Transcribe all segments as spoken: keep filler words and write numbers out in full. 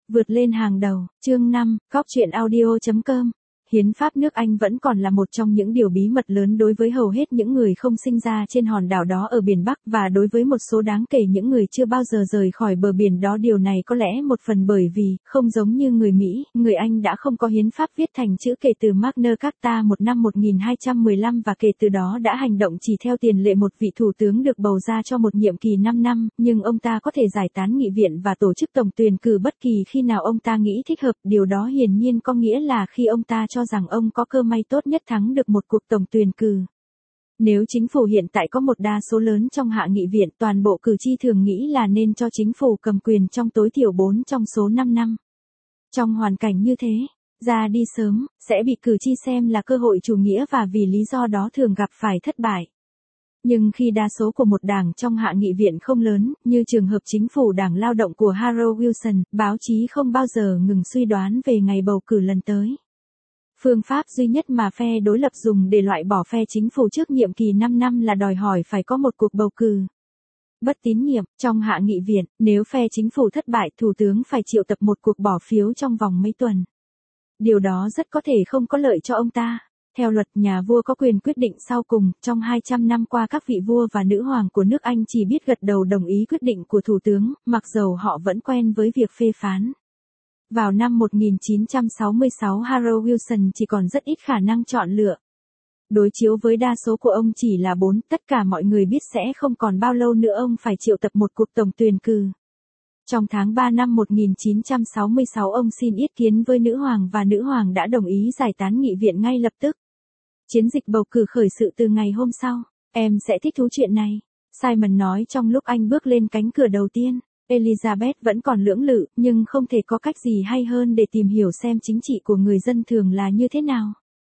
Vượt lên hàng đầu, chương năm, góc chuyện audio chấm com. Hiến pháp nước Anh vẫn còn là một trong những điều bí mật lớn đối với hầu hết những người không sinh ra trên hòn đảo đó ở biển Bắc và đối với một số đáng kể những người chưa bao giờ rời khỏi bờ biển đó. Điều này có lẽ một phần bởi vì, không giống như người Mỹ, người Anh đã không có hiến pháp viết thành chữ kể từ Magna Carta một năm một nghìn hai trăm mười lăm và kể từ đó đã hành động chỉ theo tiền lệ một vị thủ tướng được bầu ra cho một nhiệm kỳ năm năm, nhưng ông ta có thể giải tán nghị viện và tổ chức tổng tuyển cử bất kỳ khi nào ông ta nghĩ thích hợp. Điều đó hiển nhiên có nghĩa là khi ông ta cho rằng ông có cơ may tốt nhất thắng được một cuộc tổng tuyển cử. Nếu chính phủ hiện tại có một đa số lớn trong hạ nghị viện, toàn bộ cử tri thường nghĩ là nên cho chính phủ cầm quyền trong tối thiểu bốn trong số năm năm. Trong hoàn cảnh như thế, ra đi sớm, sẽ bị cử tri xem là cơ hội chủ nghĩa và vì lý do đó thường gặp phải thất bại. Nhưng khi đa số của một đảng trong hạ nghị viện không lớn, như trường hợp chính phủ Đảng Lao động của Harold Wilson, báo chí không bao giờ ngừng suy đoán về ngày bầu cử lần tới. Phương pháp duy nhất mà phe đối lập dùng để loại bỏ phe chính phủ trước nhiệm kỳ năm năm là đòi hỏi phải có một cuộc bầu cử bất tín nhiệm. Trong hạ nghị viện, nếu phe chính phủ thất bại, thủ tướng phải triệu tập một cuộc bỏ phiếu trong vòng mấy tuần. Điều đó rất có thể không có lợi cho ông ta. Theo luật, nhà vua có quyền quyết định sau cùng. Trong hai trăm năm qua, các vị vua và nữ hoàng của nước Anh chỉ biết gật đầu đồng ý quyết định của thủ tướng, mặc dầu họ vẫn quen với việc phê phán. Vào năm một nghìn chín trăm sáu mươi sáu, Harold Wilson chỉ còn rất ít khả năng chọn lựa. Đối chiếu với đa số của ông chỉ là bốn, tất cả mọi người biết sẽ không còn bao lâu nữa ông phải triệu tập một cuộc tổng tuyển cử. Trong tháng ba năm một nghìn chín trăm sáu mươi sáu, ông xin ý kiến với nữ hoàng và nữ hoàng đã đồng ý giải tán nghị viện ngay lập tức. Chiến dịch bầu cử khởi sự từ ngày hôm sau. Em sẽ thích thú chuyện này, Simon nói trong lúc anh bước lên cánh cửa đầu tiên. Elizabeth vẫn còn lưỡng lự, nhưng không thể có cách gì hay hơn để tìm hiểu xem chính trị của người dân thường là như thế nào.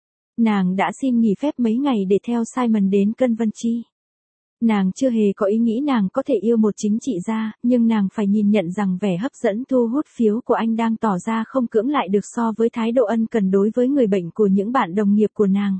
Nàng đã xin nghỉ phép mấy ngày để theo Simon đến Coventry. Nàng chưa hề có ý nghĩ nàng có thể yêu một chính trị gia, nhưng nàng phải nhìn nhận rằng vẻ hấp dẫn thu hút phiếu của anh đang tỏ ra không cưỡng lại được so với thái độ ân cần đối với người bệnh của những bạn đồng nghiệp của nàng.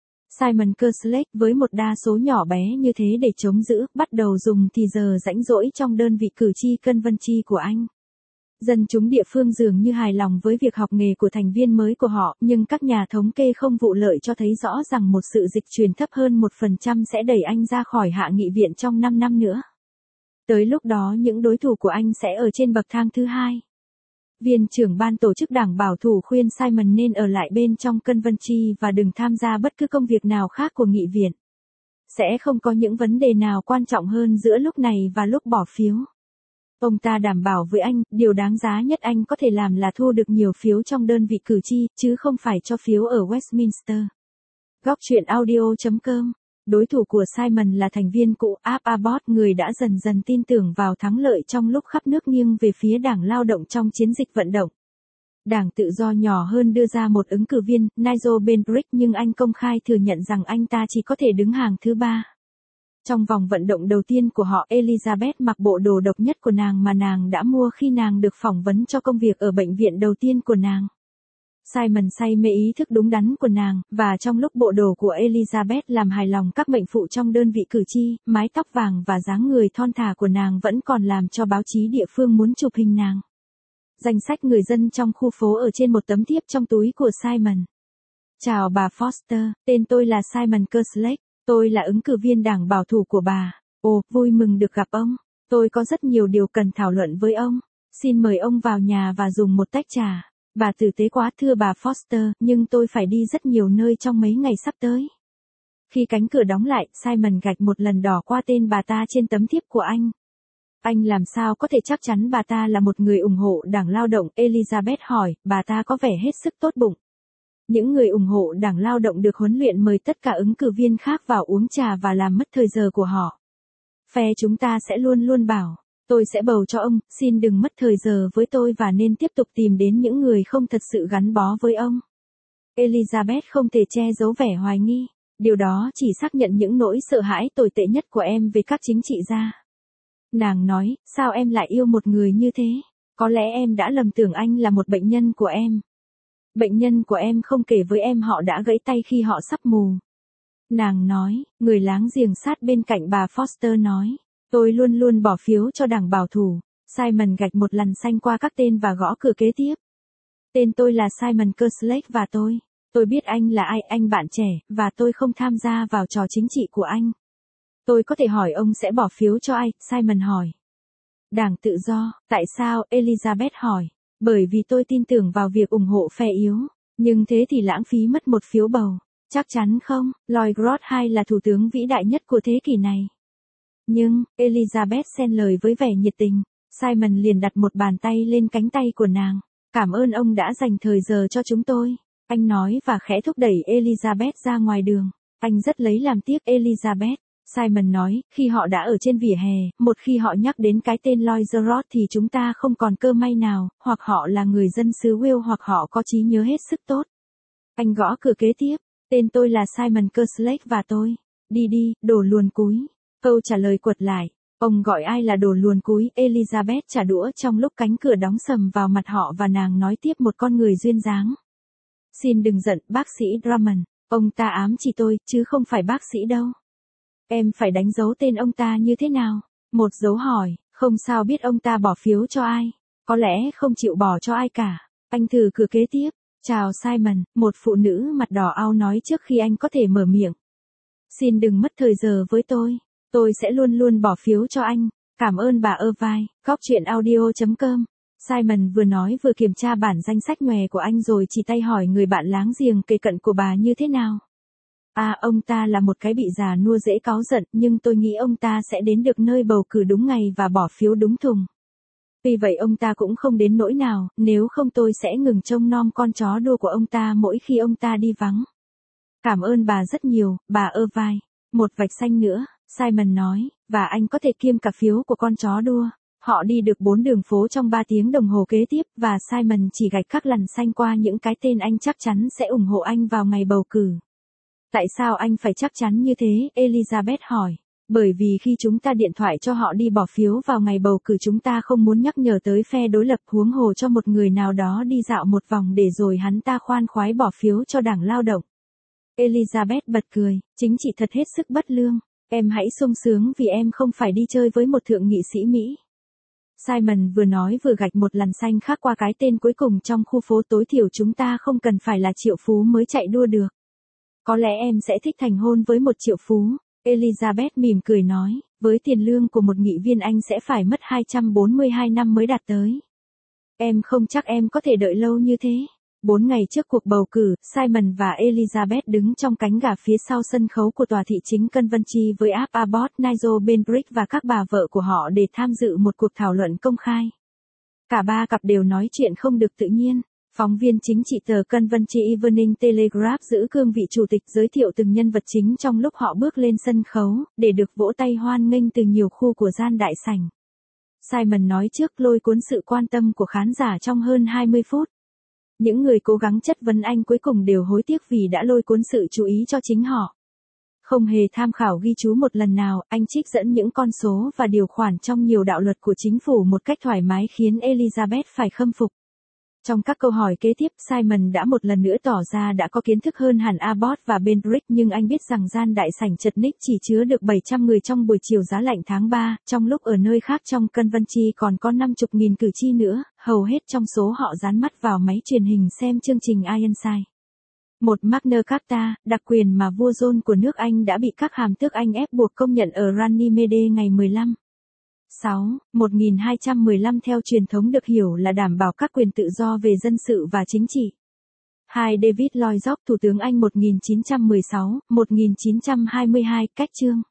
Simon Kerslake, với một đa số nhỏ bé như thế để chống giữ, bắt đầu dùng thì giờ rãnh rỗi trong đơn vị cử tri Coventry của anh. Dân chúng địa phương dường như hài lòng với việc học nghề của thành viên mới của họ, nhưng các nhà thống kê không vụ lợi cho thấy rõ rằng một sự dịch chuyển thấp hơn một phần trăm sẽ đẩy anh ra khỏi hạ nghị viện trong năm năm nữa. Tới lúc đó những đối thủ của anh sẽ ở trên bậc thang thứ hai. Viên trưởng ban tổ chức đảng bảo thủ khuyên Simon nên ở lại bên trong Coventry và đừng tham gia bất cứ công việc nào khác của nghị viện. Sẽ không có những vấn đề nào quan trọng hơn giữa lúc này và lúc bỏ phiếu. Ông ta đảm bảo với anh, điều đáng giá nhất anh có thể làm là thu được nhiều phiếu trong đơn vị cử tri, chứ không phải cho phiếu ở Westminster. Góc chuyện audio chấm com. Đối thủ của Simon là thành viên cũ Ap Abbott, người đã dần dần tin tưởng vào thắng lợi trong lúc khắp nước nghiêng về phía Đảng Lao động trong chiến dịch vận động. Đảng Tự do nhỏ hơn đưa ra một ứng cử viên, Nigel Benbrick, nhưng anh công khai thừa nhận rằng anh ta chỉ có thể đứng hàng thứ ba. Trong vòng vận động đầu tiên của họ, Elizabeth mặc bộ đồ độc nhất của nàng mà nàng đã mua khi nàng được phỏng vấn cho công việc ở bệnh viện đầu tiên của nàng. Simon say mê ý thức đúng đắn của nàng, và trong lúc bộ đồ của Elizabeth làm hài lòng các mệnh phụ trong đơn vị cử tri, mái tóc vàng và dáng người thon thả của nàng vẫn còn làm cho báo chí địa phương muốn chụp hình nàng. Danh sách người dân trong khu phố ở trên một tấm thiếp trong túi của Simon. Chào bà Foster, tên tôi là Simon Kerslake, tôi là ứng cử viên đảng bảo thủ của bà. Ồ, vui mừng được gặp ông. Tôi có rất nhiều điều cần thảo luận với ông. Xin mời ông vào nhà và dùng một tách trà. Bà tử tế quá thưa bà Foster, nhưng tôi phải đi rất nhiều nơi trong mấy ngày sắp tới. Khi cánh cửa đóng lại, Simon gạch một lần đỏ qua tên bà ta trên tấm thiếp của anh. Anh làm sao có thể chắc chắn bà ta là một người ủng hộ Đảng Lao động? Elizabeth hỏi, bà ta có vẻ hết sức tốt bụng. Những người ủng hộ Đảng Lao động được huấn luyện mời tất cả ứng cử viên khác vào uống trà và làm mất thời giờ của họ. Phe chúng ta sẽ luôn luôn bảo, tôi sẽ bầu cho ông, xin đừng mất thời giờ với tôi và nên tiếp tục tìm đến những người không thật sự gắn bó với ông. Elizabeth không thể che giấu vẻ hoài nghi, điều đó chỉ xác nhận những nỗi sợ hãi tồi tệ nhất của em về các chính trị gia. Nàng nói, sao em lại yêu một người như thế? Có lẽ em đã lầm tưởng anh là một bệnh nhân của em. Bệnh nhân của em không kể với em họ đã gãy tay khi họ sắp mù. Nàng nói, người láng giềng sát bên cạnh bà Foster nói, tôi luôn luôn bỏ phiếu cho đảng bảo thủ. Simon gạch một lần xanh qua các tên và gõ cửa kế tiếp. Tên tôi là Simon Kerslake và tôi. Tôi biết anh là ai, anh bạn trẻ, và tôi không tham gia vào trò chính trị của anh. Tôi có thể hỏi ông sẽ bỏ phiếu cho ai, Simon hỏi. Đảng Tự Do, tại sao, Elizabeth hỏi. Bởi vì tôi tin tưởng vào việc ủng hộ phe yếu. Nhưng thế thì lãng phí mất một phiếu bầu. Chắc chắn không, Lloyd George hai là thủ tướng vĩ đại nhất của thế kỷ này. Nhưng, Elizabeth xen lời với vẻ nhiệt tình. Simon liền đặt một bàn tay lên cánh tay của nàng. Cảm ơn ông đã dành thời giờ cho chúng tôi. Anh nói và khẽ thúc đẩy Elizabeth ra ngoài đường. Anh rất lấy làm tiếc Elizabeth. Simon nói, khi họ đã ở trên vỉa hè, một khi họ nhắc đến cái tên Lloyd George thì chúng ta không còn cơ may nào, hoặc họ là người dân xứ Wales hoặc họ có trí nhớ hết sức tốt. Anh gõ cửa kế tiếp. Tên tôi là Simon Kerslake và tôi. Đi đi, đồ luồn cúi. Câu trả lời quật lại. Ông gọi ai là đồ luồn cúi, Elizabeth trả đũa trong lúc cánh cửa đóng sầm vào mặt họ và nàng nói tiếp một con người duyên dáng. Xin đừng giận, bác sĩ Drummond. Ông ta ám chỉ tôi, chứ không phải bác sĩ đâu. Em phải đánh dấu tên ông ta như thế nào? Một dấu hỏi, không sao biết ông ta bỏ phiếu cho ai. Có lẽ không chịu bỏ cho ai cả. Anh thử cửa kế tiếp. Chào Simon, một phụ nữ mặt đỏ ao nói trước khi anh có thể mở miệng. Xin đừng mất thời giờ với tôi. Tôi sẽ luôn luôn bỏ phiếu cho anh. Cảm ơn bà Irvine. Góc chuyện audio chấm com. Simon vừa nói vừa kiểm tra bản danh sách nhòe của anh rồi chỉ tay hỏi người bạn láng giềng kề cận của bà như thế nào. À, ông ta là một cái bị già nua dễ cáu giận, nhưng tôi nghĩ ông ta sẽ đến được nơi bầu cử đúng ngày và bỏ phiếu đúng thùng. Tuy vậy ông ta cũng không đến nỗi nào, nếu không tôi sẽ ngừng trông nom con chó đua của ông ta mỗi khi ông ta đi vắng. Cảm ơn bà rất nhiều, bà Irvine. Một vạch xanh nữa, Simon nói, và anh có thể kiêm cả phiếu của con chó đua. Họ đi được bốn đường phố trong ba tiếng đồng hồ kế tiếp và Simon chỉ gạch các lần xanh qua những cái tên anh chắc chắn sẽ ủng hộ anh vào ngày bầu cử. Tại sao anh phải chắc chắn như thế, Elizabeth hỏi. Bởi vì khi chúng ta điện thoại cho họ đi bỏ phiếu vào ngày bầu cử chúng ta không muốn nhắc nhở tới phe đối lập, huống hồ cho một người nào đó đi dạo một vòng để rồi hắn ta khoan khoái bỏ phiếu cho Đảng Lao động. Elizabeth bật cười, chính trị thật hết sức bất lương. Em hãy sung sướng vì em không phải đi chơi với một thượng nghị sĩ Mỹ. Simon vừa nói vừa gạch một lần xanh khác qua cái tên cuối cùng trong khu phố. Tối thiểu chúng ta không cần phải là triệu phú mới chạy đua được. Có lẽ em sẽ thích thành hôn với một triệu phú. Elizabeth mỉm cười nói, với tiền lương của một nghị viên anh sẽ phải mất hai trăm bốn mươi hai năm mới đạt tới. Em không chắc em có thể đợi lâu như thế. Bốn ngày trước cuộc bầu cử, Simon và Elizabeth đứng trong cánh gà phía sau sân khấu của tòa thị chính Coventry với Ab Abbott, Nigel Benbrick và các bà vợ của họ để tham dự một cuộc thảo luận công khai. Cả ba cặp đều nói chuyện không được tự nhiên. Phóng viên chính trị tờ Coventry Evening Telegraph giữ cương vị chủ tịch giới thiệu từng nhân vật chính trong lúc họ bước lên sân khấu, để được vỗ tay hoan nghênh từ nhiều khu của gian đại sảnh. Simon nói trước lôi cuốn sự quan tâm của khán giả trong hơn hai mươi phút. Những người cố gắng chất vấn anh cuối cùng đều hối tiếc vì đã lôi cuốn sự chú ý cho chính họ. Không hề tham khảo ghi chú một lần nào, anh trích dẫn những con số và điều khoản trong nhiều đạo luật của chính phủ một cách thoải mái khiến Elizabeth phải khâm phục. Trong các câu hỏi kế tiếp, Simon đã một lần nữa tỏ ra đã có kiến thức hơn hẳn Abbott và Benbrick, nhưng anh biết rằng gian đại sảnh chật ních chỉ chứa được bảy trăm người trong buổi chiều giá lạnh tháng ba, trong lúc ở nơi khác trong Coventry còn có năm mươi nghìn cử tri nữa, hầu hết trong số họ dán mắt vào máy truyền hình xem chương trình Ironside. Một Magna Carta, đặc quyền mà vua John của nước Anh đã bị các hàm tước Anh ép buộc công nhận ở Runnymede ngày mười lăm sáu, một nghìn hai trăm mười lăm theo truyền thống được hiểu là đảm bảo các quyền tự do về dân sự và chính trị. hai David Lloyd George, Thủ tướng Anh một nghìn chín trăm mười sáu đến một nghìn chín trăm hai mươi hai, cách chương